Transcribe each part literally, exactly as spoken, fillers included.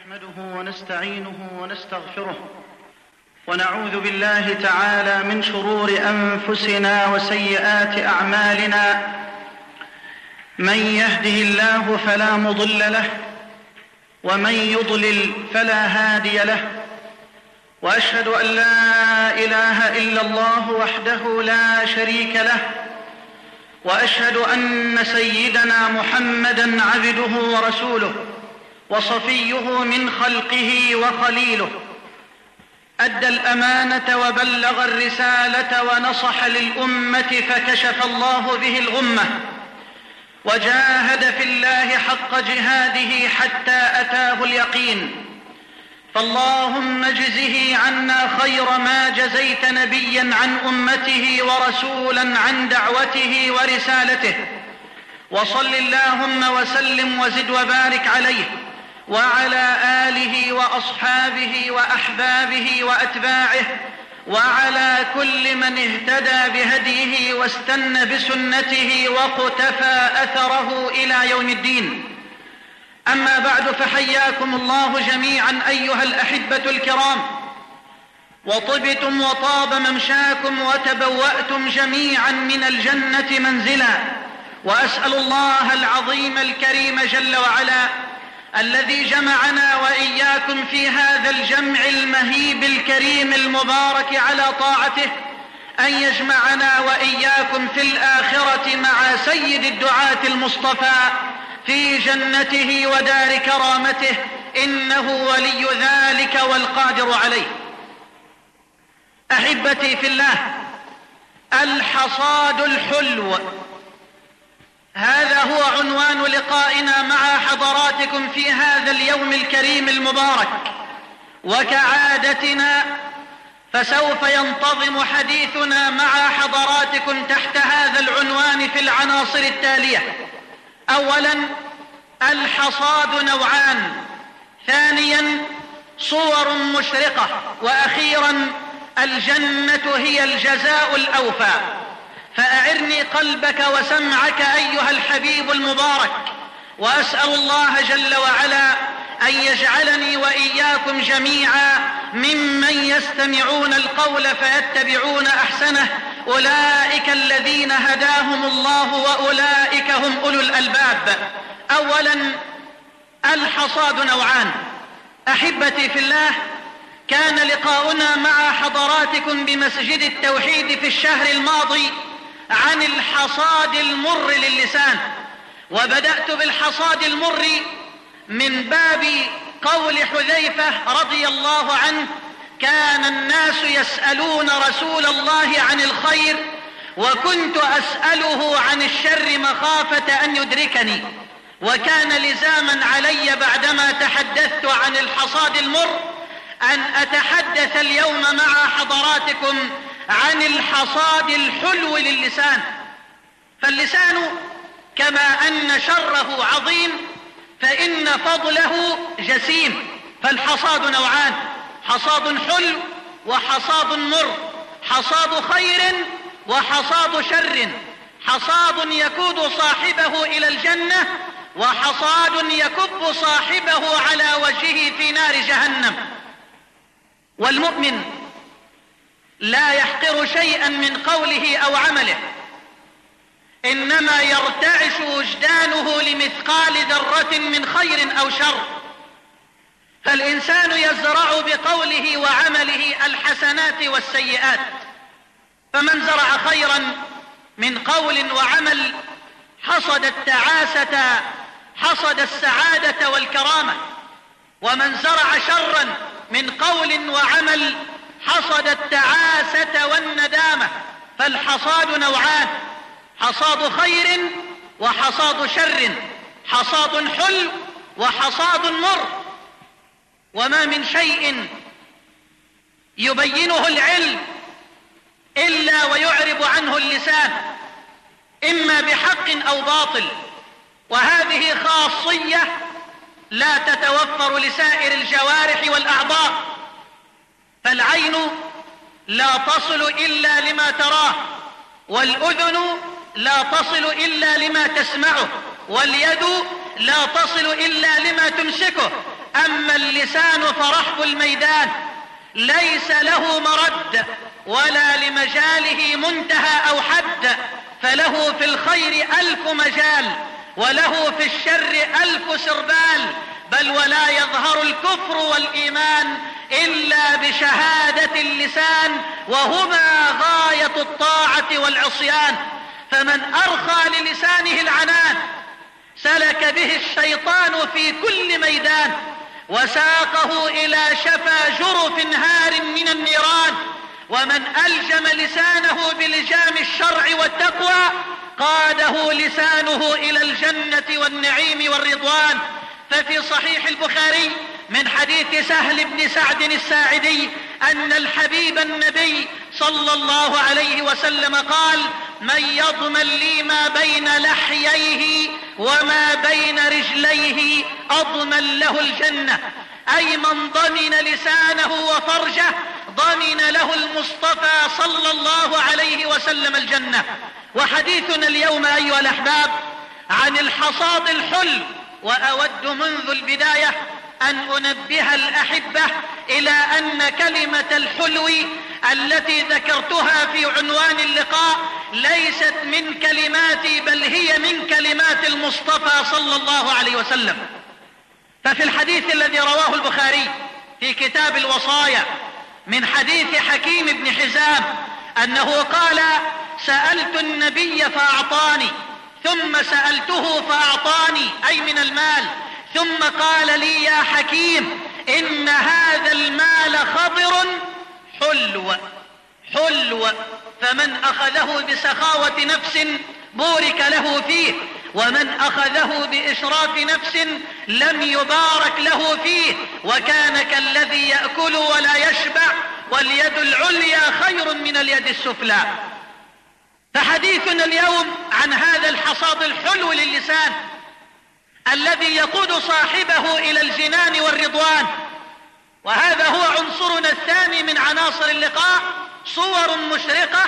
نحمده ونستعينه ونستغفره ونعوذ بالله تعالى من شرور أنفسنا وسيئات أعمالنا. من يهده الله فلا مضل له ومن يضلل فلا هادي له، وأشهد أن لا إله إلا الله وحده لا شريك له، وأشهد أن سيدنا محمدًا عبده ورسوله وصفيه من خلقه وخليله، أدى الأمانة وبلغ الرسالة ونصح للأمة فكشف الله به الغمة، وجاهد في الله حق جهاده حتى أتاه اليقين. فاللهم اجزه عنا خير ما جزيت نبيا عن أمته ورسولا عن دعوته ورسالته، وصل اللهم وسلم وزد وبارك عليه وعلى آله وأصحابه وأحبابه وأتباعه وعلى كل من اهتدى بهديه واستنى بسنته وقتفى أثره إلى يوم الدين. أما بعد، فحياكم الله جميعا أيها الأحبة الكرام، وطبتم وطاب ممشاكم وتبوأتم جميعا من الجنة منزلا، وأسأل الله العظيم الكريم جل وعلا الذي جمعنا وإياكم في هذا الجمع المهيب الكريم المبارك على طاعته أن يجمعنا وإياكم في الآخرة مع سيد الدعاة المصطفى في جنته ودار كرامته، إنه ولي ذلك والقادر عليه. أحبتي في الله، الحصاد الحلو، هذا هو عنوان لقائنا مع حضراتكم في هذا اليوم الكريم المبارك. وكعادتنا فسوف ينتظم حديثنا مع حضراتكم تحت هذا العنوان في العناصر التالية: أولا، الحصاد نوعان، ثانيا، صور مشرقة، وأخيرا، الجنة هي الجزاء الأوفى. فأعرني قلبك وسمعك أيها الحبيب المبارك، وأسأل الله جل وعلا أن يجعلني وإياكم جميعا ممن يستمعون القول فيتبعون أحسنه، أولئك الذين هداهم الله وأولئك هم أولو الألباب. أولا، الحصاد نوعان. أحبتي في الله، كان لقاؤنا مع حضراتكم بمسجد التوحيد في الشهر الماضي عن الحصاد المر للسان، وبدأت بالحصاد المر من باب قول حذيفة رضي الله عنه: كان الناس يسألون رسول الله عن الخير وكنت أسأله عن الشر مخافة أن يدركني. وكان لزاما علي بعدما تحدثت عن الحصاد المر أن أتحدث اليوم مع حضراتكم عن الحصاد الحلو للسان. فاللسان كما أن شره عظيم فإن فضله جسيم. فالحصاد نوعان: حصاد حلو وحصاد مر، حصاد خير وحصاد شر، حصاد يقود صاحبه إلى الجنة، وحصاد يكب صاحبه على وجهه في نار جهنم. والمؤمن لا يحقر شيئا من قوله أو عمله، إنما يرتعش وجدانه لمثقال ذرة من خير أو شر. فالإنسان يزرع بقوله وعمله الحسنات والسيئات، فمن زرع خيرا من قول وعمل حصد التعاسة، حصد السعادة والكرامة. ومن زرع شرا من قول وعمل حصد التعاسة والندامة. فالحصاد نوعان: حصاد خير وحصاد شر، حصاد حلو وحصاد مر. وما من شيء يبينه العلم إلا ويعرب عنه اللسان، إما بحق أو باطل، وهذه خاصية لا تتوفر لسائر الجوارح والأعضاء. فالعين لا تصل إلا لما تراه، والأذن لا تصل إلا لما تسمعه، واليد لا تصل إلا لما تمسكه. أما اللسان فرحب الميدان ليس له مرد ولا لمجاله منتهى أو حد، فله في الخير ألف مجال وله في الشر ألف سربال، بل ولا يظهر الكفر والإيمان إلا بشهادة اللسان، وهما غاية الطاعة والعصيان. فمن أرخى للسانه العنان سلك به الشيطان في كل ميدان وساقه إلى شفا جرف هار من النيران. ومن ألجم لسانه بلجام الشرع والتقوى قاده لسانه إلى الجنة والنعيم والرضوان. ففي صحيح البخاري من حديث سهل بن سعد الساعدي أن الحبيب النبي صلى الله عليه وسلم قال: من يضمن لي ما بين لحييه وما بين رجليه أضمن له الجنة، أي من ضمن لسانه وفرجه ضمن له المصطفى صلى الله عليه وسلم الجنة. وحديثنا اليوم أيها الأحباب عن الحصاد الحلو، وأود منذ البداية أن أنبه الأحبة إلى أن كلمة الحلو التي ذكرتها في عنوان اللقاء ليست من كلماتي، بل هي من كلمات المصطفى صلى الله عليه وسلم. ففي الحديث الذي رواه البخاري في كتاب الوصايا من حديث حكيم بن حزام أنه قال: سألت النبي فأعطاني، ثم سألته فأعطاني، أي من المال، ثم قال لي: يا حكيم إن هذا المال خضر حلو حلو، فمن أخذه بسخاوة نفس بورك له فيه، ومن أخذه بإشراف نفس لم يبارك له فيه، وكان كالذي يأكل ولا يشبع، واليد العليا خير من اليد السفلى. فحديثنا اليوم عن هذا الحصاد الحلو للسان الذي يقود صاحبه إلى الجنان والرضوان. وهذا هو عنصرنا الثاني من عناصر اللقاء، صور مشرقة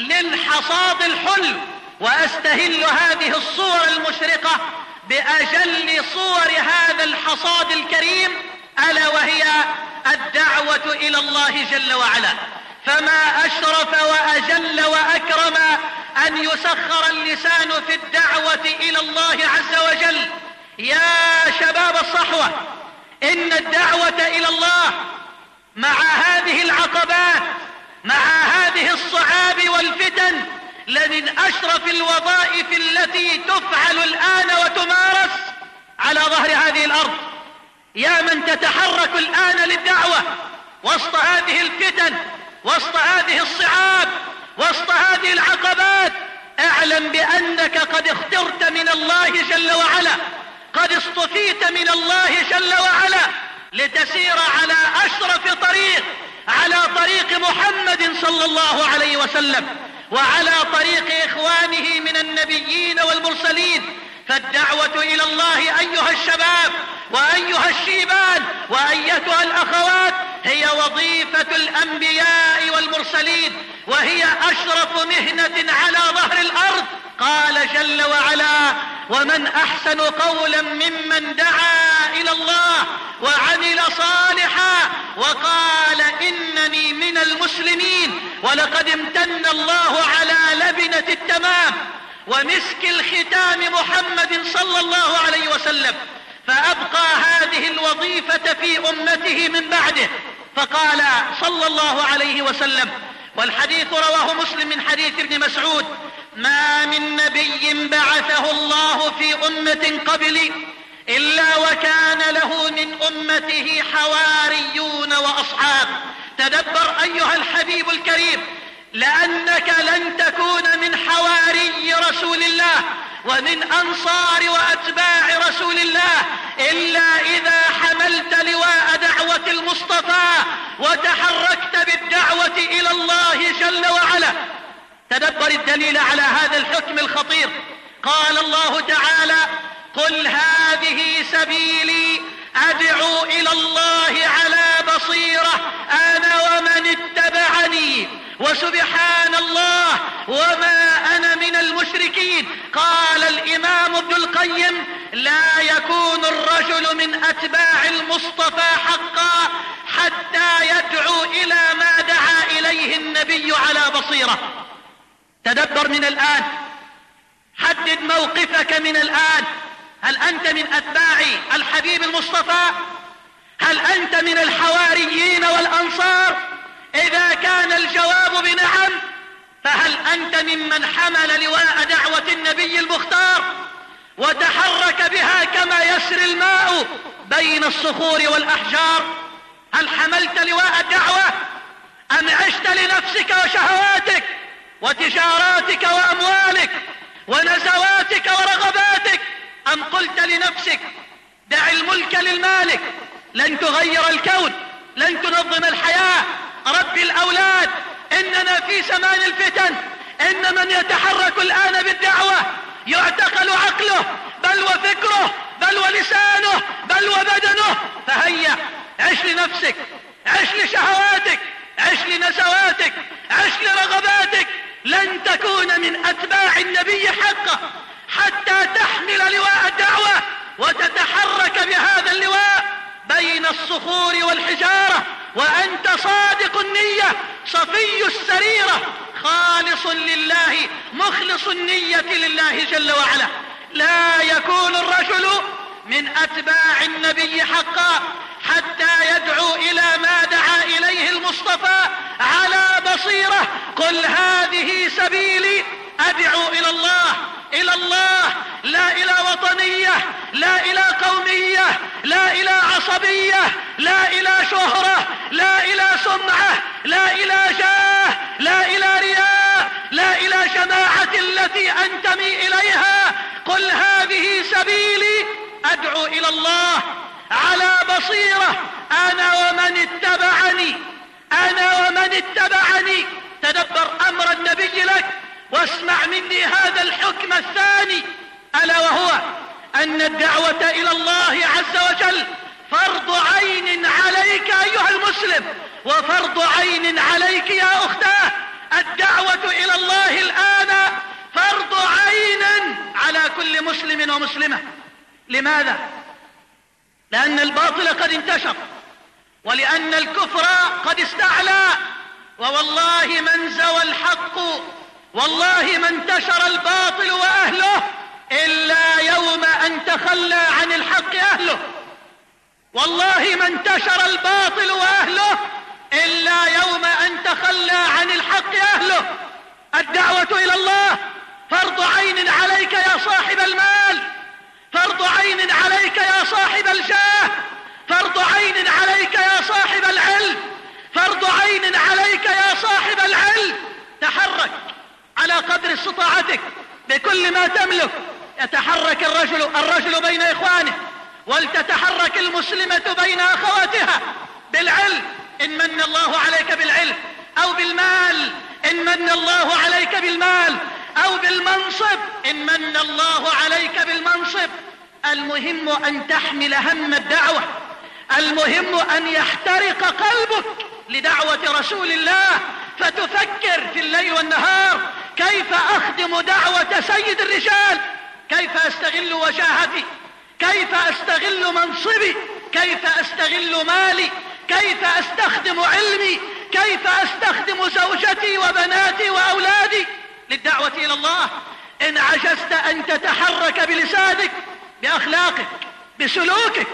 للحصاد الحلو. وأستهل هذه الصور المشرقة بأجل صور هذا الحصاد الكريم، ألا وهي الدعوة إلى الله جل وعلا. فما أشرف وأجل وأكرم أن يسخر اللسان في الدعوة إلى الله عز وجل. يا شباب الصحوة، إن الدعوة إلى الله مع هذه العقبات، مع هذه الصعاب والفتن، لمن أشرف الوظائف التي تفعل الآن وتمارس على ظهر هذه الأرض. يا من تتحرك الآن للدعوة وسط هذه الفتن، وسط هذه الصعاب، وسط هذه العقبات، اعلم بأنك قد اخترت من الله جل وعلا، قد اصطفيت من الله جل وعلا لتسير على أشرف طريق، على طريق محمد صلى الله عليه وسلم، وعلى طريق إخوانه من النبيين والمرسلين. فالدعوة إلى الله أيها الشباب وأيها الشيبان وأيتها الأخوات هي وظيفة الأنبياء والمرسلين، وهي أشرف مهنة على ظهر الأرض. قال جل وعلا: ومن أحسن قولا ممن دعا إلى الله وعمل صالحا وقال إنني من المسلمين. ولقد امتن الله على لبنة التمام ومسك الختام محمد صلى الله عليه وسلم، فأبقى هذه الوظيفة في أمته من بعده. فقال صلى الله عليه وسلم، والحديث رواه مسلم من حديث ابن مسعود: ما من نبي بعثه الله في أمة قبلي إلا وكان له من أمته حواريون وأصحاب. تدبر أيها الحبيب الكريم، لأنك لن تكون من حواري رسول الله ومن أنصار وأتباع رسول الله إلا إذا حملت لواء دعوة المصطفى وتحركت بالدعوة إلى الله جل وعلا. تدبر الدليل على هذا الحكم الخطير. قال الله تعالى: قل هذه سبيلي أدعو إلى الله على بصيرة أنا ومن اتبعني وسبحان الله وما أنا من المشركين. قال الإمام ابن القيم: لا يكون الرجل الرجل من أتباع المصطفى حقا حتى يدعو إلى ما دعا إليه النبي على بصيرة. تدبر من الآن، حدد موقفك من الآن. هل أنت من أتباع الحبيب المصطفى؟ هل أنت من الحواريين والأنصار؟ إذا كان الجواب بنعم، فهل أنت ممن حمل لواء دعوة النبي المختار وتحرك بها كما يسري الماء بين الصخور والأحجار؟ هل حملت لواء الدعوة أم عشت لنفسك وشهواتك وتجاراتك وأموالك ونزواتك ورغباتك؟ أم قلت لنفسك دع الملك للمالك، لن تغير الكون، لن تنظم الحياة، رب الأولاد، إننا في زمان الفتن، إن من يتحرك الآن بالدعوة يعتقل عقله بل وفكره بل ولسانه بل وبدنه. فهيا عش لنفسك، عش لشهواتك، عش لنزواتك، عش لرغباتك. لن تكون من أتباع النبي حقا حتى تحمل لواء الدعوة وتتحرك بهذا اللواء بين الصخور والحجارة وأنت صادق النية صفي السريرة خالص لله مخلص النية لله جل وعلا. لا يكون الرجل من أتباع النبي حقا حتى يدعو إلى ما دعا إليه المصطفى على بصيرة. قل هذه سبيلي أدعو إلى الله، إلى الله، لا إلى وطنية، لا إلى قومية، لا إلى عصبية، لا إلى شهرة، لا إلى سمعة، لا إلى جاه، لا إلى رياء، لا إلى جماعة التي أنتمي إليها. قل هذه سبيلي أدعو إلى الله على بصيرة أنا ومن اتبعني، أنا ومن اتبعني. تدبر أمر النبي لك واسمع مني هذا الحكم الثاني، ألا وهو أن الدعوة إلى الله عز وجل فرض عين عليك أيها المسلم وفرض عين عليك يا أختاه. الدعوة إلى الله الآن فرض عين على كل مسلم ومسلمة. لماذا؟ لأن الباطل قد انتشر، ولأن الكفر قد استعلى، ووالله من زوى الحق، والله ما انتشر الباطل وأهله إلا يوم أن تخلى عن الحق أهله. والله ما انتشر الباطل وأهله إلا يوم أن تخلى عن الحق أهله. الدعوة إلى الله فرض عين عليك يا صاحب المال، فرض عين عليك يا صاحب الجاه، فرض عين عليك يا صاحب العلم، فرض عين عليك يا صاحب العلم. تحرك على قدر استطاعتك بكل ما تملك. يتحرك الرجل الرجل بين إخوانه، ولتتحرك المسلمة بين أخواتها بالعلم إن من الله عليك بالعلم، أو بالمال إن من الله عليك بالمال، أو بالمنصب إن من الله عليك بالمنصب. المهم أن تحمل هم الدعوة، المهم أن يحترق قلبك لدعوة رسول الله، فتفكر في الليل والنهار كيف أخدم دعوة سيد الرجال، كيف أستغل وجاهتي، كيف أستغل منصبي، كيف أستغل مالي، كيف أستخدم علمي، كيف أستخدم زوجتي وبناتي وأولادي للدعوة إلى الله. إن عجزت أن تتحرك بلسانك، بأخلاقك، بسلوكك،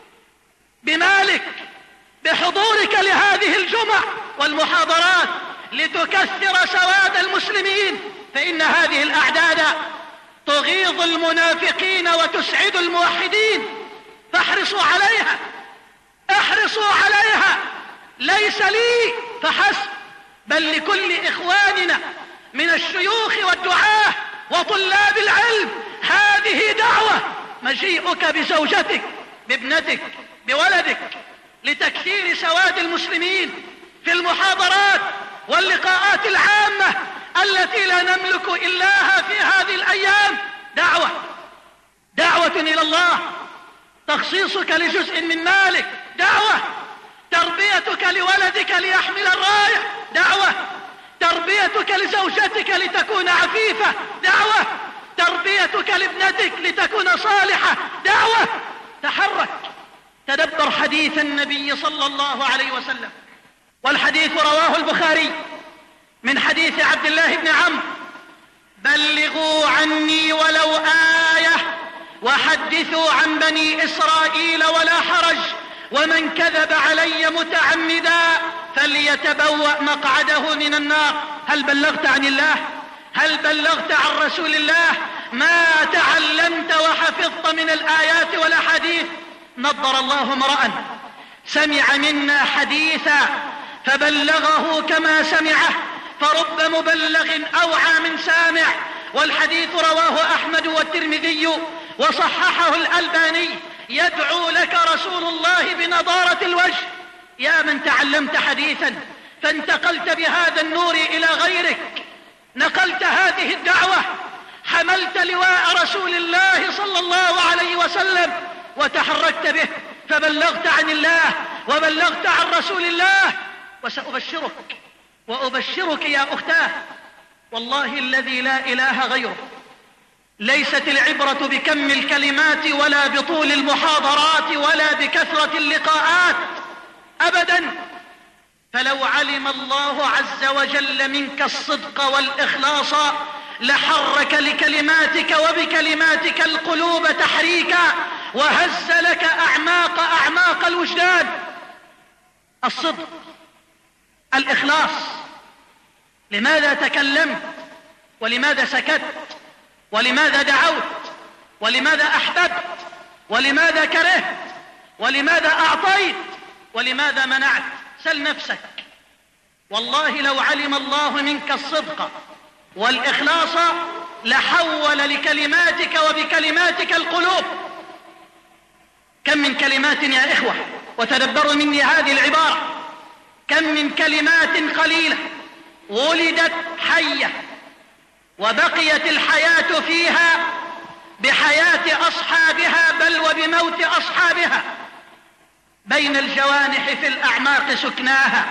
بمالك، بحضورك لهذه الجمع والمحاضرات لتكثر سواد المسلمين، فإن هذه الأعداد تغيظ المنافقين وتسعد الموحدين. فاحرصوا عليها، احرصوا عليها، ليس لي فحسب بل لكل إخواننا من الشيوخ والدعاة وطلاب العلم. هذه دعوة، مجيئك بزوجتك، بابنتك، بولدك لتكثير سواد المسلمين في المحاضرات واللقاءات العامة التي لا نملك إلاها في هذه الأيام. دعوة دعوة إلى الله، تخصيصك لجزء من مالك دعوة، تربيتك لولدك ليحمل الراية دعوة، تربيتك لزوجتك لتكون عفيفة دعوة، تربيتك لابنتك لتكون صالحة دعوة. تحرك حديث النبي صلى الله عليه وسلم. والحديث رواه البخاري من حديث عبد الله بن عمرو: بلغوا عني ولو آية وحدثوا عن بني إسرائيل ولا حرج، ومن كذب علي متعمدا فليتبوأ مقعده من النار. هل بلغت عن الله؟ هل بلغت عن رسول الله ما تعلمت وحفظت من الآيات والأحاديث؟ نضر الله امرأ سمع منا حديثا فبلغه كما سمعه، فرب مبلغ أوعى من سامع. والحديث رواه أحمد والترمذي وصححه الألباني. يدعو لك رسول الله بنضارة الوجه يا من تعلمت حديثا فانتقلت بهذا النور إلى غيرك، نقلت هذه الدعوة، حملت لواء رسول الله صلى الله عليه وسلم وتحركت به، فبلغت عن الله وبلغت عن رسول الله. وسأبشرك وأبشرك يا أختاه والله الذي لا إله غيره، ليست العبرة بكم الكلمات ولا بطول المحاضرات ولا بكثرة اللقاءات أبدا، فلو علم الله عز وجل منك الصدق والإخلاص لحرك لكلماتك وبكلماتك القلوب تحريكا وهز لك أعماق أعماق الوجدان. الصدق، الإخلاص. لماذا تكلمت؟ ولماذا سكت؟ ولماذا دعوت؟ ولماذا أحببت؟ ولماذا كرهت؟ ولماذا أعطيت؟ ولماذا منعت؟ سل نفسك. والله لو علم الله منك الصدق والإخلاص لحول لكلماتك وبكلماتك القلوب. كم من كلمات يا إخوة، وتدبروا مني هذه العبارة، كم من كلمات قليلة ولدت حية وبقيت الحياة فيها بحياة أصحابها بل وبموت أصحابها، بين الجوانح في الأعماق سكناها،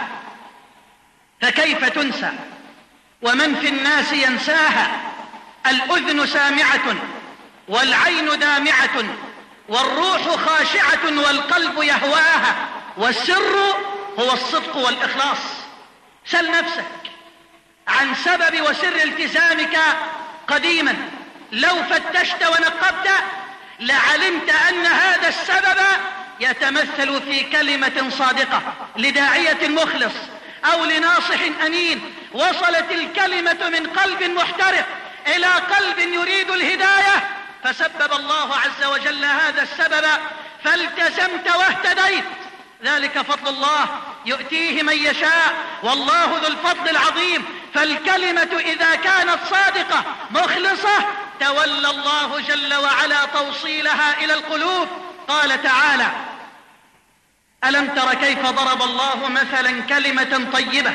فكيف تنسى ومن في الناس ينساها؟ الأذن سامعة والعين دامعة والروح خاشعة والقلب يهواها، والسر هو الصدق والإخلاص. سل نفسك عن سبب وسر التزامك قديما، لو فتشت ونقبت لعلمت أن هذا السبب يتمثل في كلمة صادقة لداعية مخلص أو لناصح أمين، وصلت الكلمة من قلب محترق إلى قلب يريد الهداية، فسبب الله عز وجل هذا السبب فالتزمت واهتديت. ذلك فضل الله يؤتيه من يشاء والله ذو الفضل العظيم. فالكلمة إذا كانت صادقة مخلصة تولى الله جل وعلا توصيلها إلى القلوب. قال تعالى: ألم تر كيف ضرب الله مثلا كلمة طيبة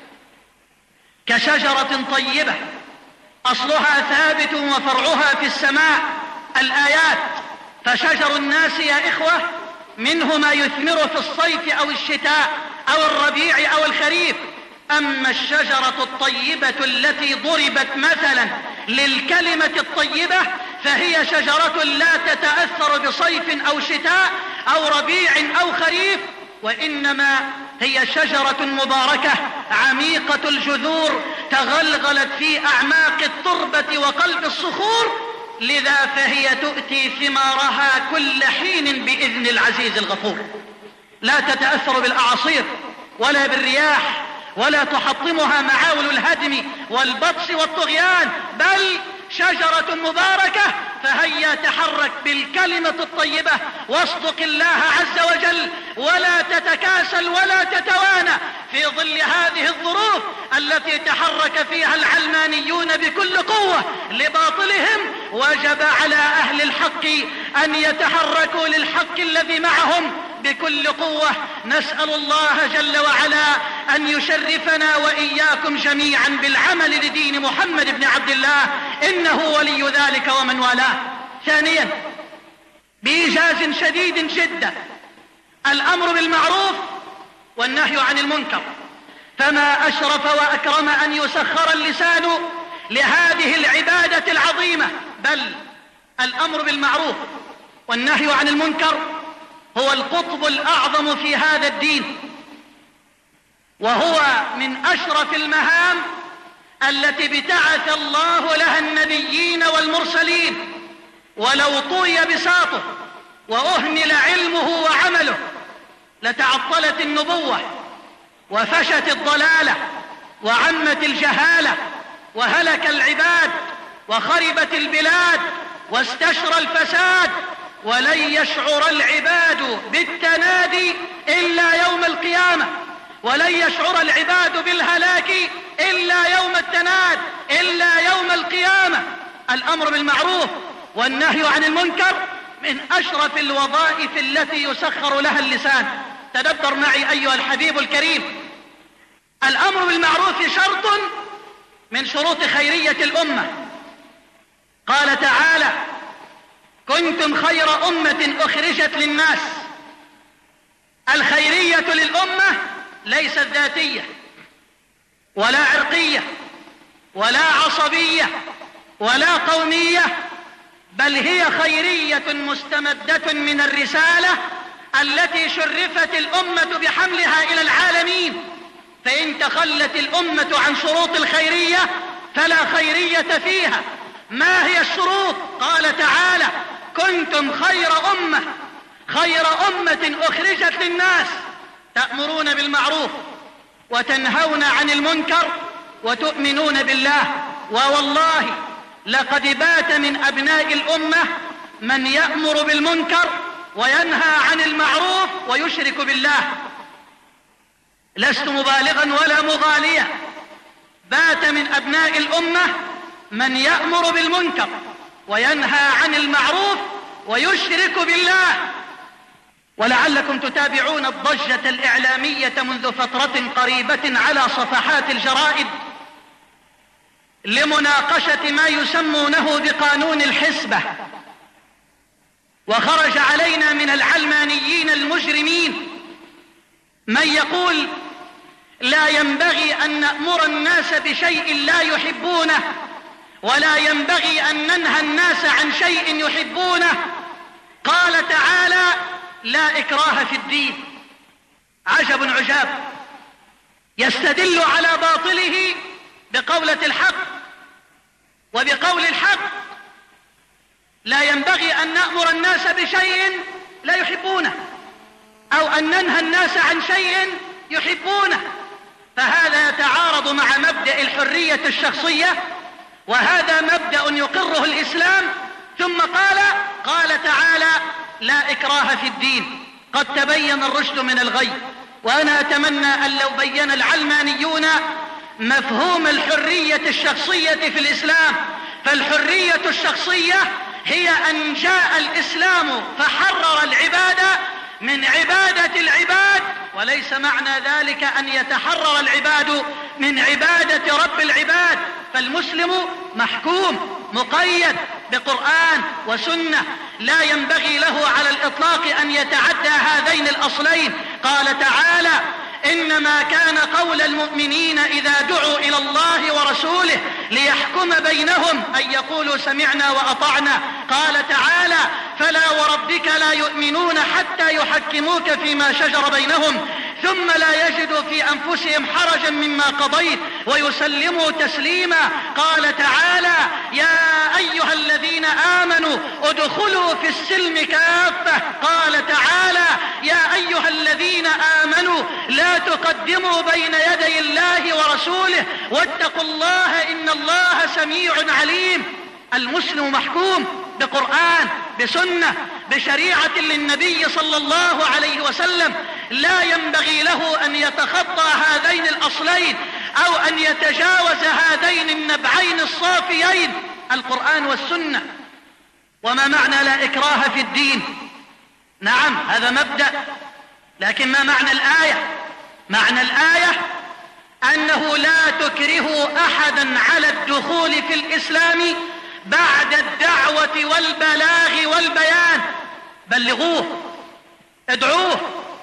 كشجرة طيبة أصلها ثابت وفرعها في السماء. الآيات. فشجر الناس يا إخوة منه ما يثمر في الصيف أو الشتاء أو الربيع أو الخريف، أما الشجرة الطيبة التي ضربت مثلا للكلمة الطيبة فهي شجرة لا تتأثر بصيف أو شتاء أو ربيع أو خريف، وإنما هي شجرة مباركة عميقة الجذور تغلغلت في أعماق التربة وقلب الصخور، لذا فهي تؤتي ثمارها كل حين بإذن العزيز الغفور. لا تتأثر بالأعاصير ولا بالرياح ولا تحطمها معاول الهدم والبطش والطغيان، بل شجرة مباركة. فهيا تحرك بالكلمة الطيبة واصدق الله عز وجل ولا تتكاسل ولا تتوانى في ظل هذه الظروف التي تحرك فيها العلمانيون بكل قوة لباطلهم. وجب على أهل الحق أن يتحركوا للحق الذي معهم بكل قوة. نسأل الله جل وعلا أن يشرفنا وإياكم جميعا بالعمل لدين محمد بن عبد الله، إنه ولي ذلك ومن والاه. ثانيا، بإيجاز شديد جدا، الأمر بالمعروف والنهي عن المنكر. فما أشرف وأكرم أن يسخر اللسان لهذه العبادة العظيمة. بل الأمر بالمعروف والنهي عن المنكر هو القطب الأعظم في هذا الدين، وهو من أشرف المهام التي ابتعث الله لها النبيين والمرسلين. ولو طوي بساطه وأهمل علمه وعمله لتعطلت النبوة وفشت الضلالة وعمت الجهالة وهلك العباد وخربت البلاد واستشرى الفساد، ولن يشعر العباد بالتنادي إلا يوم القيامة، ولن يشعر العباد بالهلاك إلا يوم التناد، إلا يوم القيامة. الأمر بالمعروف والنهي عن المنكر من أشرف الوظائف التي يسخر لها اللسان. تدبر معي أيها الحبيب الكريم، الأمر بالمعروف شرط من شروط خيرية الأمة. قال تعالى: كنتم خير أمة أخرجت للناس. الخيرية للأمة ليست ذاتية ولا عرقية ولا عصبية ولا قومية، بل هي خيرية مستمدة من الرسالة التي شرفت الأمة بحملها إلى العالمين. فإن تخلت الأمة عن شروط الخيرية فلا خيرية فيها. ما هي الشروط؟ قال تعالى: كنتم خير أمة، خير أمة أخرجت للناس، تأمرون بالمعروف وتنهون عن المنكر وتؤمنون بالله. ووالله لقد بات من أبناء الأمة من يأمر بالمنكر وينهى عن المعروف ويشرك بالله. لست مبالغا ولا مغاليا، بات من أبناء الأمة من يأمر بالمنكر وينهى عن المعروف ويشرك بالله. ولعلكم تتابعون الضجة الإعلامية منذ فترة قريبة على صفحات الجرائد لمناقشة ما يسمونه بقانون الحسبة. وخرج علينا من العلمانيين المجرمين من يقول: لا ينبغي أن نأمر الناس بشيء لا يحبونه، ولا ينبغي أن ننهى الناس عن شيء يحبونه. قال تعالى: لا إكراه في الدين. عجب عجاب، يستدل على باطله بقولة الحق، وبقول الحق لا ينبغي أن نأمر الناس بشيء لا يحبونه، أو أن ننهى الناس عن شيء يحبونه. فهذا يتعارض مع مبدأ الحرية الشخصية، وهذا مبدأ يقره الإسلام. ثم قال قال تعالى: لا إكراه في الدين، قد تبين الرشد من الغي. وأنا أتمنى أن لو بين العلمانيون مفهوم الحرية الشخصية في الإسلام. فالحرية الشخصية هي أن جاء الإسلام فحرر العبادة من عبادة العباد، وليس معنى ذلك أن يتحرر العباد من عبادة رب العباد. فالمسلم محكوم مقيد بقرآن وسنة، لا ينبغي له على الإطلاق أن يتعدى هذين الأصلين. قال تعالى: إنما كان قول المؤمنين إذا دعوا إلى الله ورسوله ليحكم بينهم أن يقولوا سمعنا وأطعنا. قال تعالى: فلا وربك لا يؤمنون حتى يحكموك فيما شجر بينهم ثم لا يجدوا في أنفسهم حرجا مما قضيت ويسلموا تسليما. قال تعالى: يا أيها الذين آمنوا ادخلوا في السلم كافة. قال تعالى: يا أيها الذين آمنوا لا تقدموا بين يدي الله ورسوله واتقوا الله إن الله سميع عليم. المسلم محكوم بقرآن بسنة بشريعة للنبي صلى الله عليه وسلم، لا ينبغي له أن يتخطى هذين الأصلين أو أن يتجاوز هذين النبعين الصافيين، القرآن والسنة. وما معنى لا إكراه في الدين؟ نعم، هذا مبدأ، لكن ما معنى الآية؟ معنى الآية أنه لا تكرهوا أحدا على الدخول في الإسلام بعد الدعوة والبلاغ والبيان. بلغوه، ادعوه،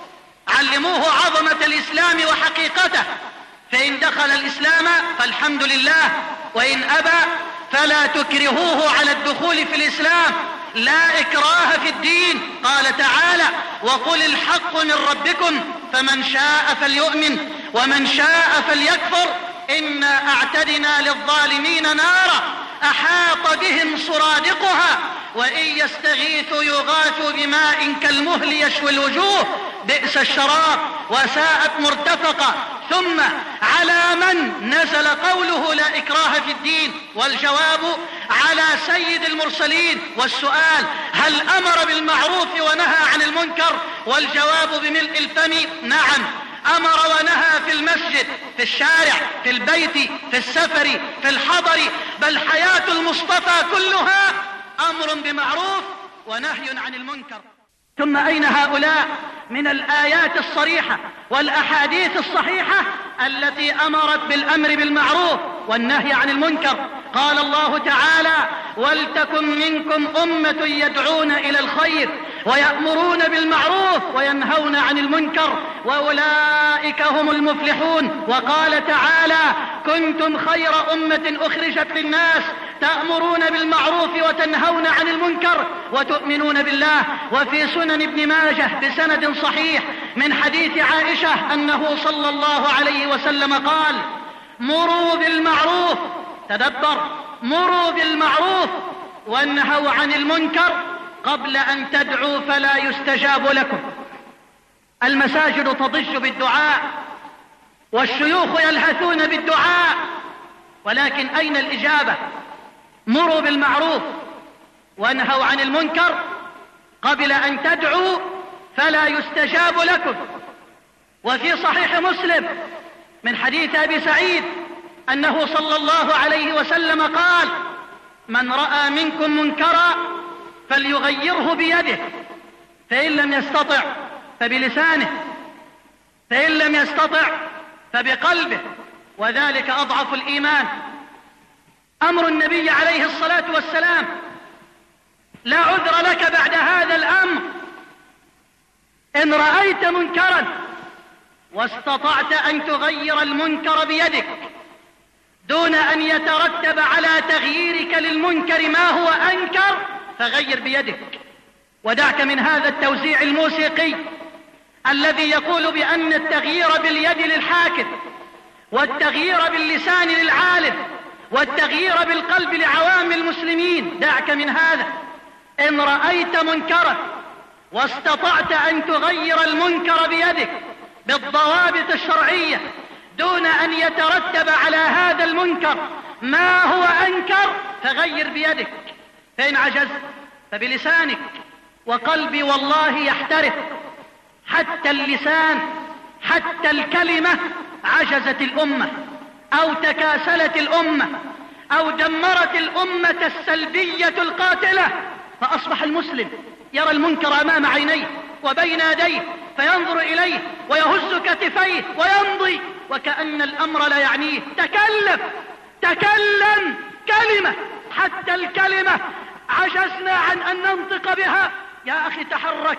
علموه عظمة الإسلام وحقيقته. فإن دخل الإسلام فالحمد لله، وإن أبى فلا تكرهوه على الدخول في الإسلام. لا إكراه في الدين. قال تعالى: وقل الحق من ربكم فمن شاء فليؤمن ومن شاء فليكفر إنا أعتدنا للظالمين نارا أحاط بهم سرادقها وإن يستغيثوا يغاثوا بماء كالمهل يشوي الوجوه بئس الشراب وساءت مرتفقة. ثم على من نزل قوله لا إكراه في الدين؟ والجواب على سيد المرسلين. والسؤال: هل أمر بالمعروف ونهى عن المنكر؟ والجواب بملء الفم: نعم، أمر ونهى في المسجد، في الشارع، في البيت، في السفر، في الحضر، بل حياة المصطفى كلها أمر بمعروف ونهي عن المنكر. ثم أين هؤلاء من الآيات الصريحة والأحاديث الصحيحة التي أمرت بالأمر بالمعروف والنهي عن المنكر؟ قال الله تعالى: ولتكن منكم أمة يدعون إلى الخير ويأمرون بالمعروف وينهون عن المنكر وأولئك هم المفلحون. وقال تعالى: كنتم خير أمة أخرجت للناس تأمرون بالمعروف وتنهون عن المنكر وتؤمنون بالله. وفي سنن ابن ماجه بسند صحيح من حديث عائشة أنه صلى الله عليه وسلم قال: مروا بالمعروف، تدبر، مروا بالمعروف وانهوا عن المنكر قبل أن تدعوا فلا يستجاب لكم. المساجد تضج بالدعاء والشيوخ يلهثون بالدعاء، ولكن أين الإجابة؟ مروا بالمعروف وانهوا عن المنكر قبل أن تدعوا فلا يستجاب لكم. وفي صحيح مسلم من حديث أبي سعيد أنه صلى الله عليه وسلم قال: من رأى منكم منكرا فليغيره بيده، فإن لم يستطع فبلسانه، فإن لم يستطع فبقلبه، وذلك أضعف الإيمان. أمر النبي عليه الصلاة والسلام: لا عذر لك بعد هذا الأمر. إن رأيت منكرا واستطعت أن تغير المنكر بيدك دون أن يترتب على تغييرك للمنكر ما هو أنكر فغير بيدك. ودعك من هذا التوزيع الموسيقي الذي يقول بأن التغيير باليد للحاكم والتغيير باللسان للعالم والتغيير بالقلب لعوام المسلمين. دعك من هذا. إن رأيت منكرا واستطعت أن تغير المنكر بيدك بالضوابط الشرعية دون أن يترتب على هذا المنكر ما هو أنكر فغير بيدك. فإن عجزت فبلسانك. وقلبي والله يحترق، حتى اللسان، حتى الكلمة عجزت الأمة أو تكاسلت الأمة أو دمرت الأمة السلبية القاتلة، فأصبح المسلم يرى المنكر أمام عينيه وبين يديه فينظر إليه ويهز كتفيه ويمضي وكأن الأمر لا يعنيه. تكلم تكلم كلمة، حتى الكلمة عجزنا عن أن ننطق بها. يا أخي تحرك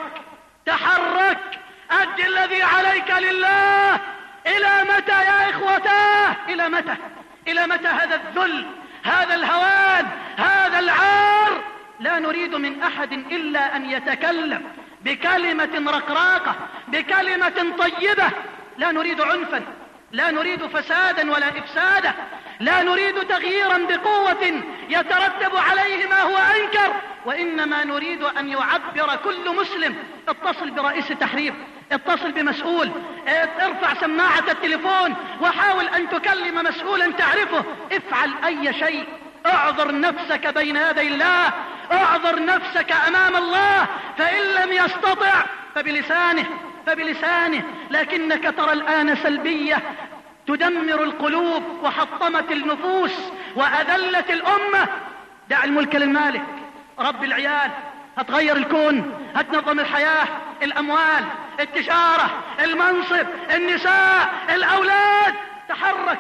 تحرك، أد الذي عليك لله. إلى متى يا إخوتاه؟ إلى متى؟ إلى متى هذا الذل، هذا الهوان، هذا العار؟ لا نريد من أحد إلا أن يتكلم بكلمة رقراقة، بكلمة طيبة. لا نريد عنفا، لا نريد فسادا ولا إفسادا، لا نريد تغييرا بقوة يترتب عليه ما هو أنكر، وإنما نريد أن يعبر كل مسلم. اتصل برئيس التحرير، اتصل بمسؤول، ارفع سماعة التليفون وحاول أن تكلم مسؤولا تعرفه. افعل أي شيء، اعذر نفسك بين يدي الله، اعذر نفسك أمام الله. فإن لم يستطع فبلسانه فبلسانه لكنك ترى الآن سلبية تدمر القلوب وحطمت النفوس وأذلت الأمة. دع الملك للمالك، رب العيال. هتغير الكون، هتنظم الحياة، الأموال، التجارة، المنصب، النساء، الأولاد. تحرك،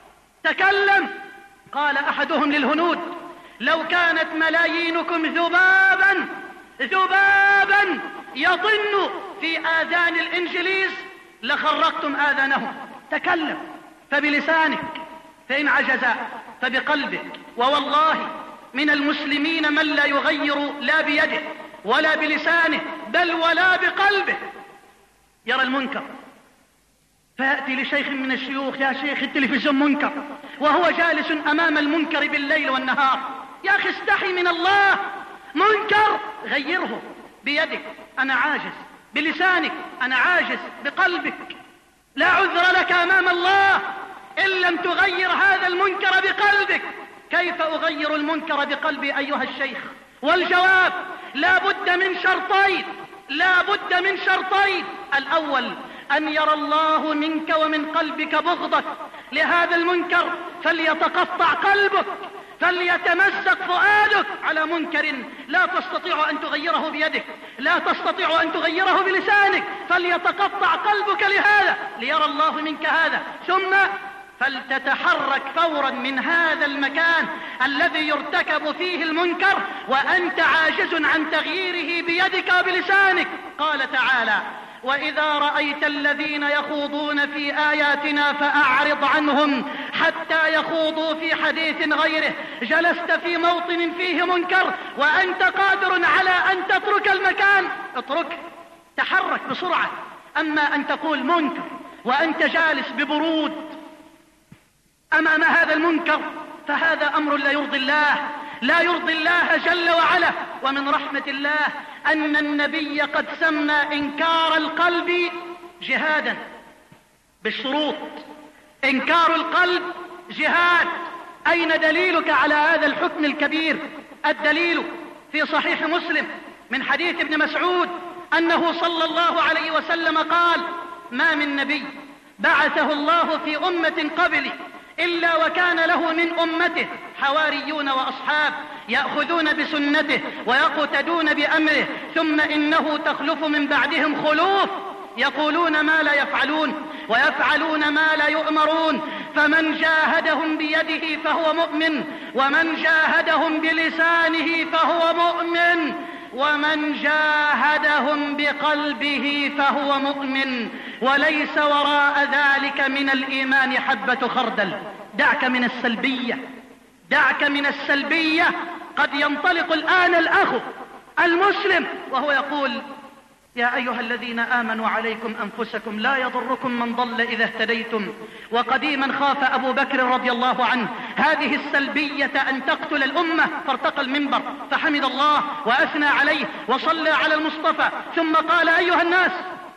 تكلم. قال أحدهم للهنود: لو كانت ملايينكم ذبابا ذبابا يطن في آذان الإنجليز لخرقتم آذانهم. تكلم، فبلسانك، فإن عجز فبقلبك. ووالله من المسلمين من لا يغير لا بيده ولا بلسانه بل ولا بقلبه، يرى المنكر فيأتي لشيخ من الشيوخ: يا شيخ التلفزيون منكر، وهو جالس أمام المنكر بالليل والنهار. يا أخي استحي من الله، منكر غيره بيدك، أنا عاجز، بلسانك أنا عاجز، بقلبك لا عذر لك أمام الله إن لم تغير هذا المنكر بقلبك. كيف أغير المنكر بقلبي أيها الشيخ؟ والجواب: لا بد من شرطين، لا بد من شرطين. الأول أن يرى الله منك ومن قلبك بغضك لهذا المنكر، فليتقطع قلبك، فليتمزق فؤادك على منكر لا تستطيع أن تغيره بيدك، لا تستطيع أن تغيره بلسانك، فليتقطع قلبك لهذا ليرى الله منك هذا. ثم فلتتحرك فورا من هذا المكان الذي يرتكب فيه المنكر وأنت عاجز عن تغييره بيدك وبلسانك. قال تعالى: وإذا رأيت الذين يخوضون في آياتنا فأعرض عنهم حتى يخوضوا في حديث غيره. جلست في موطن فيه منكر وأنت قادر على أن تترك المكان، اترك، تحرك بسرعة. أما أن تقول منكر وأنت جالس ببرود أمام هذا المنكر فهذا أمر لا يرضي الله، لا يرضي الله جل وعلا. ومن رحمة الله أن النبي قد سمى إنكار القلب جهادا بالشروط. إنكار القلب جهاد. أين دليلك على هذا الحكم الكبير؟ الدليل في صحيح مسلم من حديث ابن مسعود أنه صلى الله عليه وسلم قال: ما من نبي بعثه الله في أمة قبلي إلا وكان له من أمته حواريون وأصحاب يأخذون بسنته ويقتدون بأمره، ثم إنه تخلف من بعدهم خلوف يقولون ما لا يفعلون ويفعلون ما لا يؤمرون، فمن جاهدهم بيده فهو مؤمن، ومن جاهدهم بلسانه فهو مؤمن، ومن جاهدهم بقلبه فهو مؤمن، وليس وراء ذلك من الإيمان حبة خردل. دعك من السلبية، دعك من السلبية. قد ينطلق الآن الأخ المسلم وهو يقول: يا أيها الذين آمنوا عليكم أنفسكم لا يضركم من ضل إذا اهتديتم. وقديما خاف أبو بكر رضي الله عنه هذه السلبية أن تقتل الأمة، فارتقى المنبر فحمد الله وأثنى عليه وصلى على المصطفى، ثم قال: أيها الناس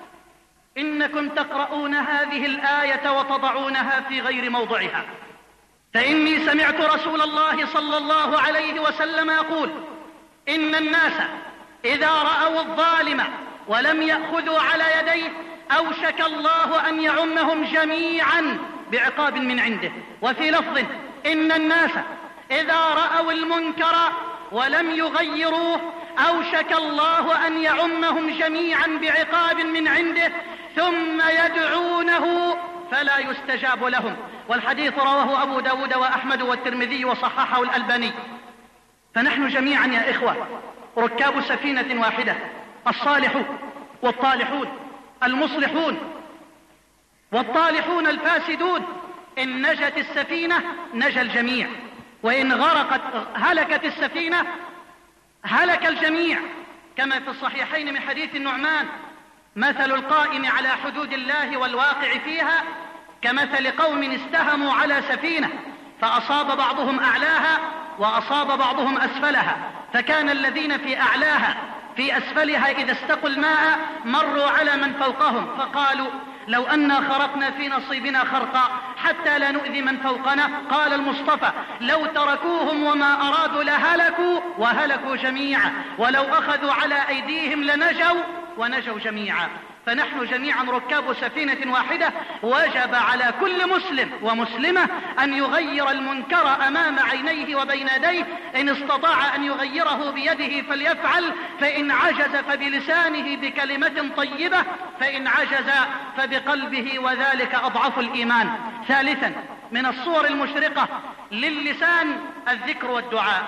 إنكم تقرؤون هذه الآية وتضعونها في غير موضعها، فإني سمعت رسول الله صلى الله عليه وسلم يقول: إن الناس إذا رأوا الظالم ولم يأخذوا على يديه أوشك الله أن يعمهم جميعا بعقاب من عنده. وفي لفظ: إن الناس إذا رأوا المنكر ولم يغيروه أوشك الله أن يعمهم جميعا بعقاب من عنده، ثم يدعونه فلا يستجاب لهم. والحديث رواه أبو داود وأحمد والترمذي وصححه الألباني. فنحن جميعا يا إخوة ركاب سفينة واحدة، الصالحون والطالحون، المصلحون والطالحون الفاسدون. إن نجت السفينة نجا الجميع، وإن غرقت هلكت السفينة هلك الجميع، كما في الصحيحين من حديث النعمان: مثل القائم على حدود الله والواقع فيها كمثل قوم استهموا على سفينة فأصاب بعضهم أعلاها وأصاب بعضهم أسفلها، فكان الذين في أعلاها في أسفلها إذا استقوا الماء مروا على من فوقهم فقالوا: لو أنا خرقنا في نصيبنا خرقا حتى لا نؤذي من فوقنا. قال المصطفى: لو تركوهم وما أرادوا لهلكوا وهلكوا جميعا، ولو أخذوا على أيديهم لنجوا ونجوا جميعا. فنحن جميعا ركاب سفينة واحدة، وجب على كل مسلم ومسلمة أن يغير المنكر أمام عينيه وبين يديه. إن استطاع أن يغيره بيده فليفعل، فإن عجز فبلسانه بكلمة طيبة، فإن عجز فبقلبه، وذلك أضعف الإيمان. ثالثا من الصور المشرقة للسان الذكر والدعاء.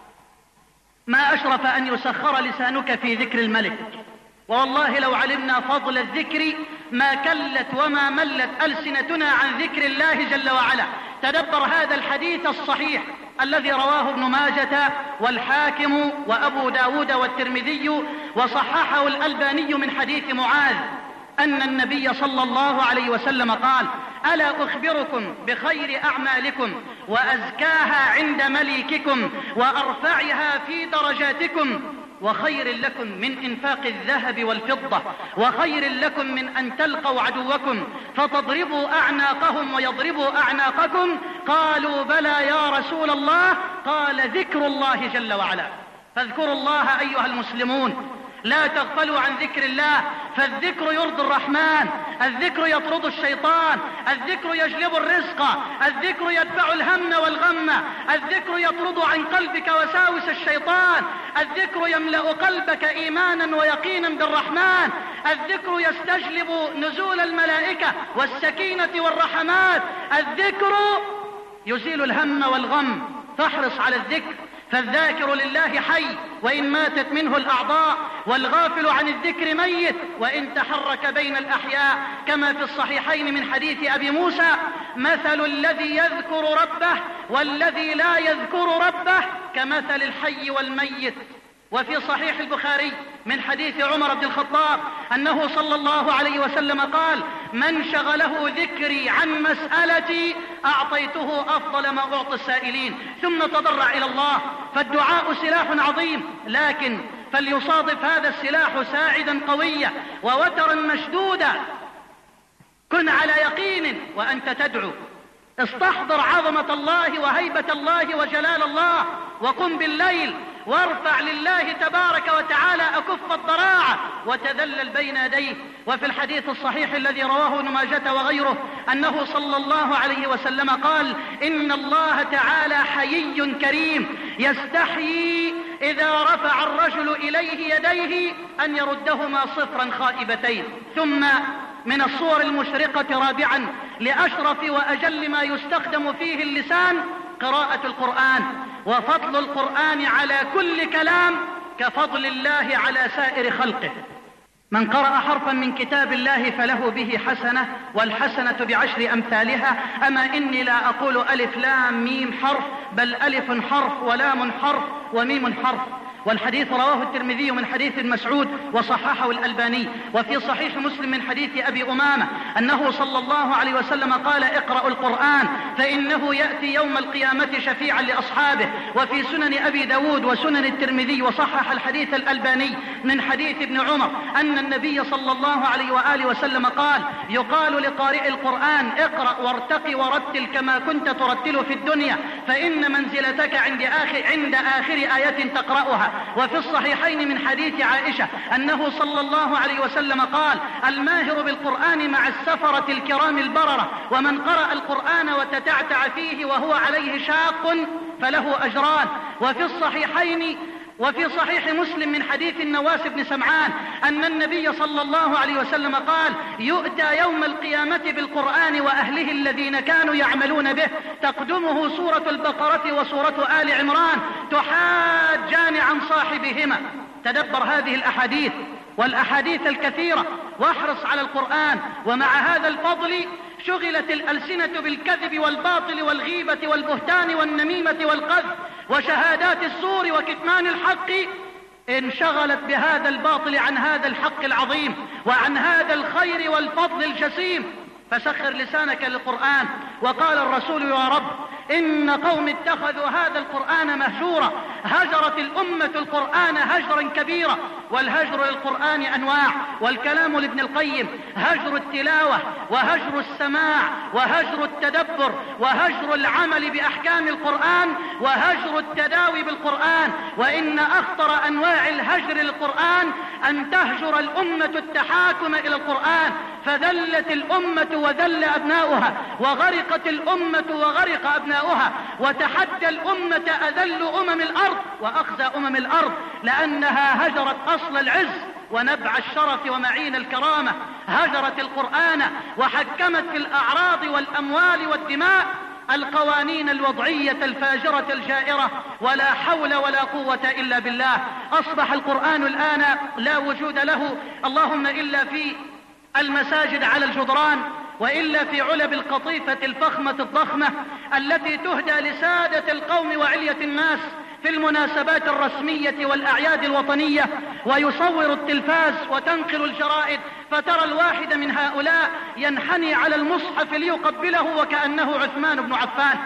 ما أشرف أن يسخر لسانك في ذكر الملك، والله لو علمنا فضل الذكر ما كلت وما ملت ألسنتنا عن ذكر الله جل وعلا. تدبر هذا الحديث الصحيح الذي رواه ابن ماجة والحاكم وأبو داود والترمذي وصححه الألباني من حديث معاذ أن النبي صلى الله عليه وسلم قال: ألا أخبركم بخير أعمالكم وأزكاها عند مليككم وأرفعها في درجاتكم وخير لكم من إنفاق الذهب والفضة وخير لكم من أن تلقوا عدوكم فتضربوا أعناقهم ويضربوا أعناقكم؟ قالوا: بلى يا رسول الله. قال: ذكر الله جل وعلا. فاذكروا الله أيها المسلمون، لا تغفلوا عن ذكر الله، فالذكر يرضي الرحمن، الذكر يطرد الشيطان، الذكر يجلب الرزق، الذكر يدفع الهم والغم، الذكر يطرد عن قلبك وساوس الشيطان، الذكر يملأ قلبك إيمانا ويقينا بالرحمن، الذكر يستجلب نزول الملائكة والسكينة والرحمات، الذكر يزيل الهم والغم. فاحرص على الذكر، فالذاكر لله حي وإن ماتت منه الأعضاء، والغافل عن الذكر ميت وإن تحرك بين الأحياء، كما في الصحيحين من حديث أبي موسى: مثل الذي يذكر ربه والذي لا يذكر ربه كمثل الحي والميت. وفي صحيح البخاري من حديث عمر بن الخطاب أنه صلى الله عليه وسلم قال: من شغله ذكري عن مسألتي أعطيته أفضل ما أعطي السائلين. ثم تضرع إلى الله، فالدعاء سلاح عظيم، لكن فليصادف هذا السلاح ساعدا قويا ووترا مشدودا. كن على يقين وأنت تدعو، استحضر عظمة الله وهيبة الله وجلال الله، وقم بالليل وارفع لله تبارك وتعالى أكف الضراعة وتذلل بين يديه. وفي الحديث الصحيح الذي رواه ابن ماجة وغيره أنه صلى الله عليه وسلم قال: إن الله تعالى حيي كريم يستحيي إذا رفع الرجل إليه يديه أن يردهما صفرا خائبتين. ثم من الصور المشرقة رابعا لأشرف وأجل ما يستخدم فيه اللسان قراءة القرآن، وفضل القرآن على كل كلام كفضل الله على سائر خلقه. من قرأ حرفا من كتاب الله فله به حسنة، والحسنة بعشر أمثالها. أما إني لا أقول ألف لام ميم حرف، بل ألف حرف ولام حرف وميم حرف. والحديث رواه الترمذي من حديث مسعود وصححه الألباني. وفي صحيح مسلم من حديث أبي أمامة أنه صلى الله عليه وسلم قال: اقرأوا القرآن فإنه يأتي يوم القيامة شفيعا لأصحابه. وفي سنن أبي داود وسنن الترمذي وصحح الحديث الألباني من حديث ابن عمر أن النبي صلى الله عليه وآله وسلم قال: يقال لقارئ القرآن: اقرأ وارتقي ورتل كما كنت ترتل في الدنيا، فإن منزلتك عند آخر, عند آخر آية تقرأها. وفي الصحيحين من حديث عائشة أنه صلى الله عليه وسلم قال: الماهر بالقرآن مع السفرة الكرام البررة، ومن قرأ القرآن وتتعتع فيه وهو عليه شاق فله أجران. وفي الصحيحين وفي صحيح مسلم من حديث النواس بن سمعان أن النبي صلى الله عليه وسلم قال: يؤتى يوم القيامة بالقرآن وأهله الذين كانوا يعملون به، تقدمه سورة البقرة وسورة آل عمران تحاجان عن صاحبهما. تدبر هذه الأحاديث والأحاديث الكثيرة واحرص على القرآن. ومع هذا الفضل شغلت الألسنة بالكذب والباطل والغيبة والبهتان والنميمة والقذف وشهادات الزور وكتمان الحق، انشغلت بهذا الباطل عن هذا الحق العظيم وعن هذا الخير والفضل الجسيم. فسخر لسانك للقرآن. وقال الرسول: يا رب إن قوم اتخذوا هذا القرآن مهجورا. هجرت الأمة القرآن هجرا كبيرا، والهجر للقرآن أنواع. والكلام لابن القيم: هجر التلاوة، وهجر السماع، وهجر التدبر، وهجر العمل بأحكام القرآن، وهجر التداوي بالقرآن. وإن أخطر أنواع الهجر للقرآن أن تهجر الأمة التحاكم إلى القرآن، فذلت الأمة وذل أبناؤها، وغرقت الأمة وغرق أبناؤها، وتحدى الأمة أذل أمم الأرض وأخزى أمم الأرض، لأنها هجرت أصل العز ونبع الشرف ومعين الكرامة. هجرت القرآن وحكمت في الأعراض والأموال والدماء القوانين الوضعية الفاجرة الجائرة، ولا حول ولا قوة إلا بالله. أصبح القرآن الآن لا وجود له اللهم إلا في المساجد على الجدران، وإلا في علب القطيفة الفخمة الضخمة التي تهدى لسادة القوم وعلية الناس في المناسبات الرسمية والأعياد الوطنية، ويصور التلفاز وتنقل الجرائد، فترى الواحد من هؤلاء ينحني على المصحف ليقبله وكأنه عثمان بن عفان.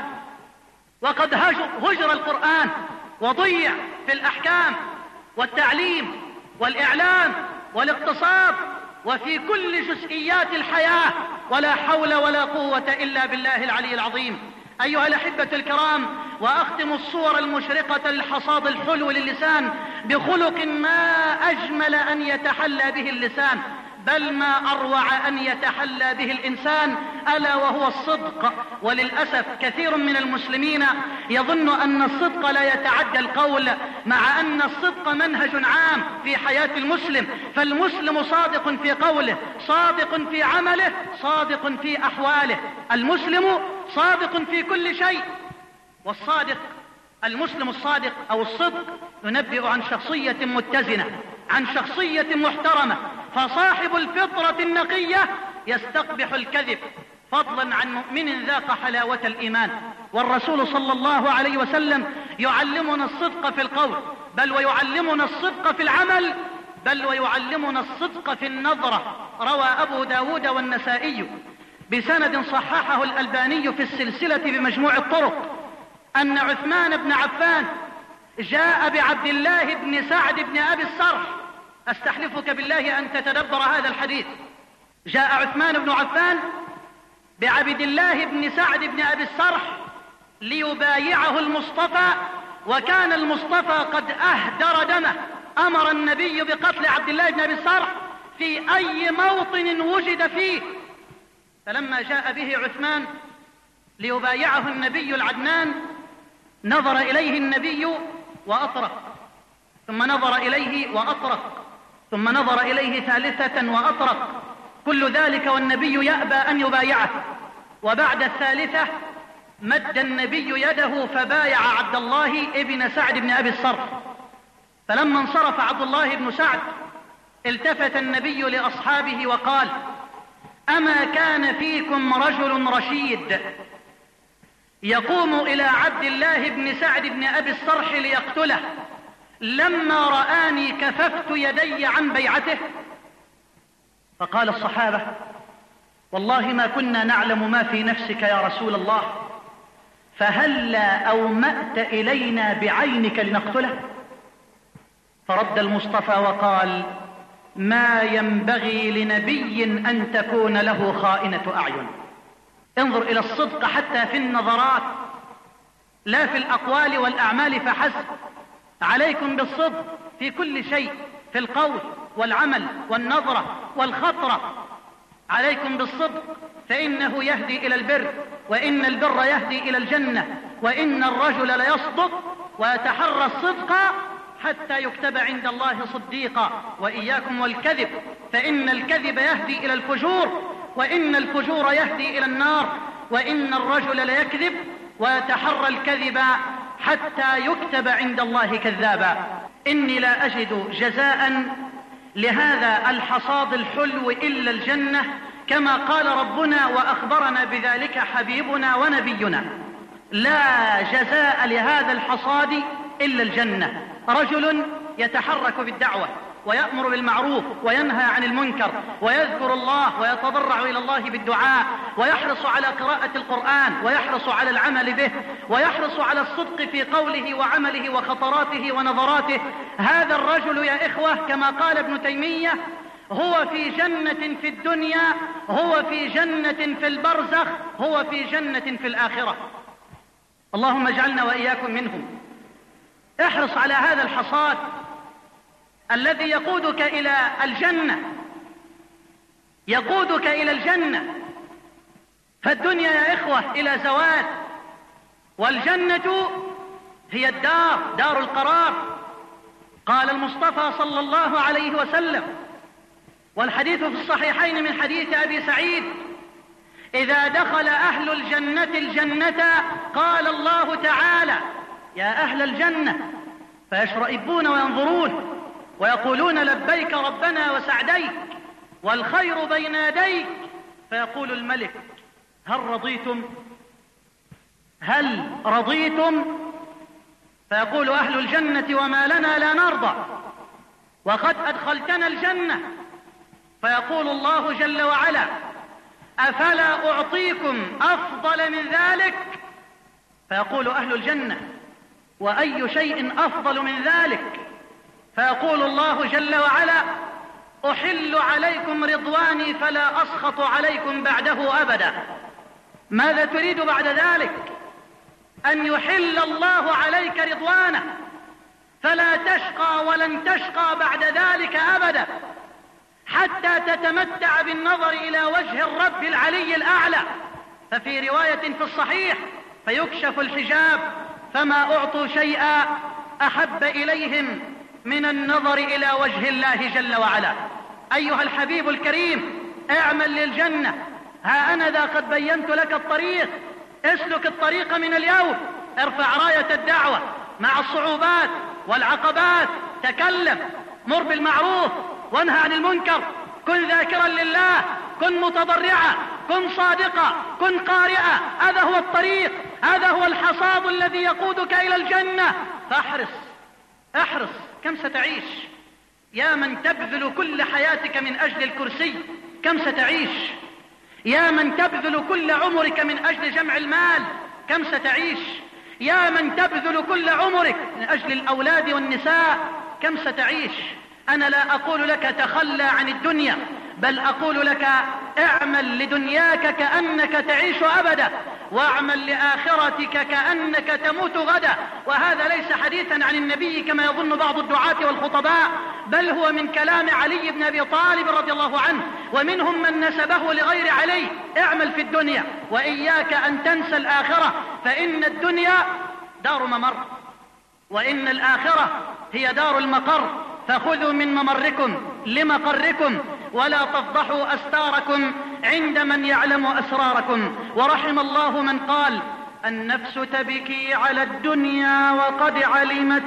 وقد هجر القرآن وضيع في الأحكام والتعليم والإعلام والاقتصاد وفي كل جزئيات الحياة، ولا حول ولا قوة إلا بالله العلي العظيم. أيها الأحبة الكرام، وأختم الصور المشرقة للحصاد الحلو للسان بخلق ما أجمل أن يتحلى به اللسان، بل ما أروع أن يتحلى به الإنسان، ألا وهو الصدق. وللأسف كثير من المسلمين يظن أن الصدق لا يتعدى القول، مع أن الصدق منهج عام في حياة المسلم، فالمسلم صادق في قوله، صادق في عمله، صادق في أحواله. المسلم صادق في كل شيء، والصادق المسلم الصادق أو الصدق ينبئ عن شخصية متزنة، عن شخصية محترمة، فصاحب الفطرة النقية يستقبح الكذب، فضلا عن مؤمن ذاق حلاوة الإيمان. والرسول صلى الله عليه وسلم يعلمنا الصدق في القول، بل ويعلمنا الصدق في العمل، بل ويعلمنا الصدق في النظرة. روى أبو داود والنسائي بسند صححه الألباني في السلسلة بمجموع الطرق أن عثمان بن عفان جاء بعبد الله بن سعد بن أبي السرح، أستحلفك بالله أن تتدبر هذا الحديث. جاء عثمان بن عفان بعبد الله بن سعد بن أبي السرح ليبايعه المصطفى، وكان المصطفى قد أهدر دمه. أمر النبي بقتل عبد الله بن أبي السرح في أي موطن وجد فيه. فلما جاء به عثمان ليبايعه النبي العدنان، نظر إليه النبي وأطرق، ثم نظر إليه وأطرق، ثم نظر إليه ثالثة وأطرق، كل ذلك والنبي يأبى أن يبايعه. وبعد الثالثة مد النبي يده فبايع عبد الله ابن سعد بن أبي السرح. فلما انصرف عبد الله بن سعد التفت النبي لأصحابه وقال: أما كان فيكم رجل رشيد يقوم إلى عبد الله بن سعد بن أبي السرح ليقتله، لما رآني كففت يدي عن بيعته؟ فقال الصحابة: والله ما كنا نعلم ما في نفسك يا رسول الله، فهلا أومأت إلينا بعينك لنقتله؟ فرد المصطفى وقال: ما ينبغي لنبي أن تكون له خائنة أعين. انظر إلى الصدق حتى في النظرات، لا في الأقوال والأعمال فحسب. عليكم بالصدق في كل شيء، في القول والعمل والنظرة والخطرة. عليكم بالصدق فإنه يهدي إلى البر، وإن البر يهدي إلى الجنة، وإن الرجل ليصدق ويتحرى الصدق حتى يكتب عند الله صديقا. وإياكم والكذب، فإن الكذب يهدي إلى الفجور، وإن الفجور يهدي إلى النار، وإن الرجل ليكذب ويتحرى الكذب حتى يكتب عند الله كذابا. إني لا أجد جزاء لهذا الحصاد الحلو إلا الجنة، كما قال ربنا وأخبرنا بذلك حبيبنا ونبينا: لا جزاء لهذا الحصاد إلا الجنة. رجل يتحرك بالدعوة ويأمر بالمعروف وينهى عن المنكر ويذكر الله ويتضرع إلى الله بالدعاء، ويحرص على قراءة القرآن، ويحرص على العمل به، ويحرص على الصدق في قوله وعمله وخطراته ونظراته. هذا الرجل يا إخوة كما قال ابن تيمية: هو في جنة في الدنيا، هو في جنة في البرزخ، هو في جنة في الآخرة. اللهم اجعلنا وإياكم منهم. احرص على هذا الحصاد الذي يقودك إلى الجنة، يقودك إلى الجنة. فالدنيا يا إخوة إلى زوال، والجنة هي الدار، دار القرار. قال المصطفى صلى الله عليه وسلم، والحديث في الصحيحين من حديث أبي سعيد: إذا دخل أهل الجنة الجنة قال الله تعالى: يا أهل الجنة، فيشرئبون وينظرون ويقولون: لبيك ربنا وسعديك، والخير بين يديك، فيقول الملك: هل رضيتم؟ هل رضيتم؟ فيقول أهل الجنة: وما لنا لا نرضى، وقد أدخلتنا الجنة. فيقول الله جل وعلا: أفلا أعطيكم أفضل من ذلك؟ فيقول أهل الجنة: وأي شيء أفضل من ذلك؟ فيقول الله جل وعلا: أحل عليكم رضواني فلا أسخط عليكم بعده أبدا. ماذا تريد بعد ذلك؟ أن يحل الله عليك رضوانه فلا تشقى ولن تشقى بعد ذلك أبدا، حتى تتمتع بالنظر إلى وجه الرب العلي الأعلى. ففي رواية في الصحيح: فيكشف الحجاب فما أعطوا شيئا أحب إليهم من النظر إلى وجه الله جل وعلا. أيها الحبيب الكريم، اعمل للجنة، ها أنا ذا قد بينت لك الطريق، اسلك الطريق من اليوم، ارفع راية الدعوة مع الصعوبات والعقبات، تكلم، مر بالمعروف وانهى عن المنكر، كن ذاكرا لله، كن متضرعا، كن صادقا، كن قارئا. هذا هو الطريق، هذا هو الحصاد الذي يقودك إلى الجنة. فاحرص، احرص. كم ستعيش؟ يا من تبذل كل حياتك من أجل الكرسي، كم ستعيش؟ يا من تبذل كل عمرك من أجل جمع المال، كم ستعيش؟ يا من تبذل كل عمرك من أجل الأولاد والنساء، كم ستعيش؟ أنا لا أقول لك تخلى عن الدنيا، بل أقول لك اعمل لدنياك كأنك تعيش أبدا، واعمل لآخرتك كأنك تموت غدا. وهذا ليس حديثا عن النبي كما يظن بعض الدعاة والخطباء، بل هو من كلام علي بن أبي طالب رضي الله عنه، ومنهم من نسبه لغير علي. اعمل في الدنيا وإياك أن تنسى الآخرة، فإن الدنيا دار ممر، وإن الآخرة هي دار المقر. فخذوا من ممركم لمقركم، ولا تفضحوا أستاركم عند من يعلم أسراركم. ورحم الله من قال: النفس تبكي على الدنيا وقد علمت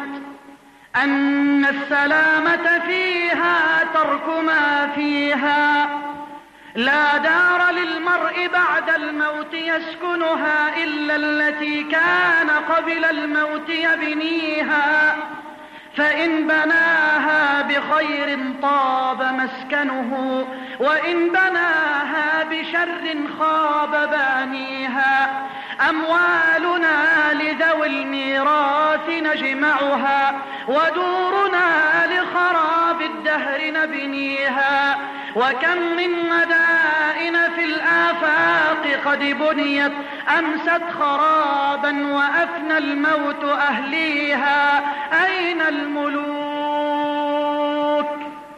أن السلامة فيها ترك ما فيها، لا دار للمرء بعد الموت يسكنها إلا التي كان قبل الموت يبنيها، فإن بناها بخير طاب مسكنه، وإن بناها بشر خاب بانيها. أموالنا لذوي الميراث نجمعها، ودورنا لخراب الدهر نبنيها. وكم من مدائن في الآفاق قد بنيت أمست خرابا وأفنى الموت أهليها. أين الملوك؟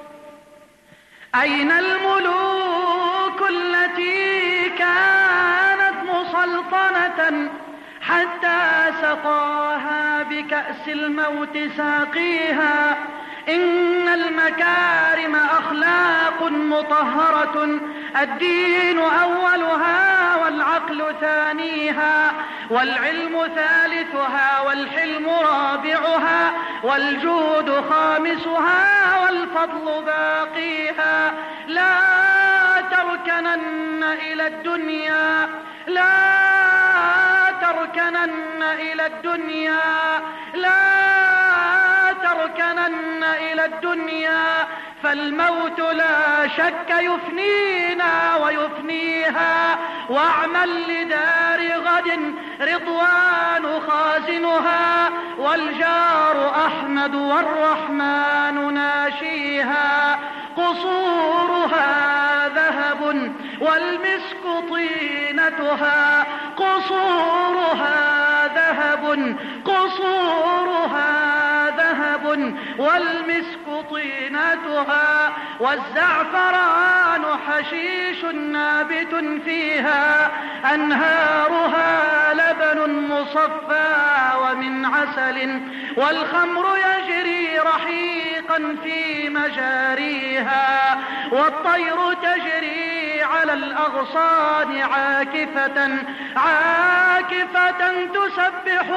أين الملوك التي كانت مسلطنة حتى سقاها بكأس الموت ساقيها؟ إن المكارم أخلاق مطهرة، الدين أولها والعقل ثانيها، والعلم ثالثها والحلم رابعها، والجود خامسها والفضل باقيها. لا تركنن إلى الدنيا، لا تركنن إلى الدنيا، لا تركنن إلى الدنيا، فالموت لا شك يفنينا ويفنيها. واعمل لدار غد رضوان خازنها، والجار أحمد والرحمن ناشيها. قصورها ذهب والمسك طينتها، قصورها ذهب، قصورها ذهب والمسك طينتها. والزعفران حشيش نابت فيها، أنهارها لبن مصفى ومن عسل، والخمر يجري رحيقا في مجاريها. والطير تجري على الأغصان عاكفة عاكفة تسبح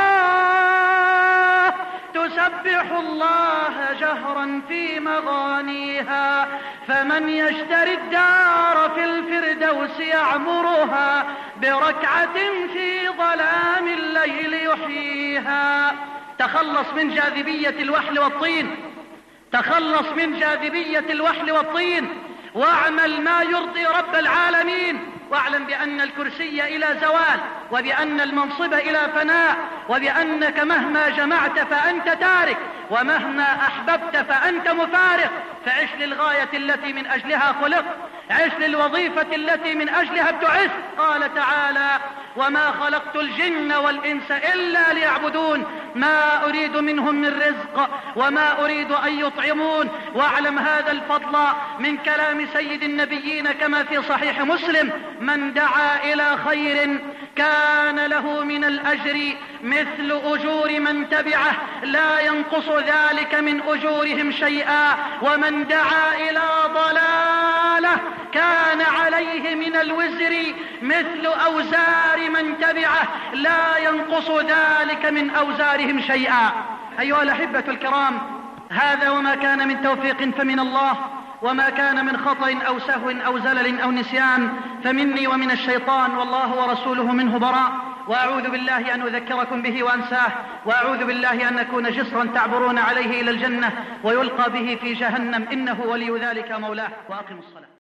الله، تسبح الله جهرا في مغانيها. فمن يشتري الدار في الفردوس يعمرها بركعة في ظلام الليل يحييها. تخلص من جاذبية الوحل والطين، تخلص من جاذبية الوحل والطين، واعمل ما يرضي رب العالمين، واعلم بأن الكرسي إلى زوال، وبأن المنصب إلى فناء، وبأنك مهما جمعت فأنت تارك، ومهما أحببت فأنت مفارق. فعش للغاية التي من أجلها خلقت، عش للوظيفة التي من أجلها ابتعثت. قال تعالى: وما خلقت الجن والإنس إلا ليعبدون ما أريد منهم من رزق وما أريد أن يطعمون. واعلم هذا الفضل من كلام سيد النبيين كما في صحيح مسلم: من دعا إلى خير كان له من الأجر مثل أجور من تبعه لا ينقص ذلك من أجورهم شيئا، ومن دعا إلى ضلالة كان عليه من الوزر مثل أوزار من تبعه لا ينقص ذلك من أوزارهم شيئا. أيها الأحبة الكرام، هذا وما كان من توفيق فمن الله، وما كان من خطأ أو سهو أو زلل أو نسيان فمني ومن الشيطان، والله ورسوله منه براء. وأعوذ بالله أن أذكركم به وأنساه، وأعوذ بالله أن نكون جسرا تعبرون عليه إلى الجنة ويلقى به في جهنم، إنه ولي ذلك مولاه. وأقم الصلاة.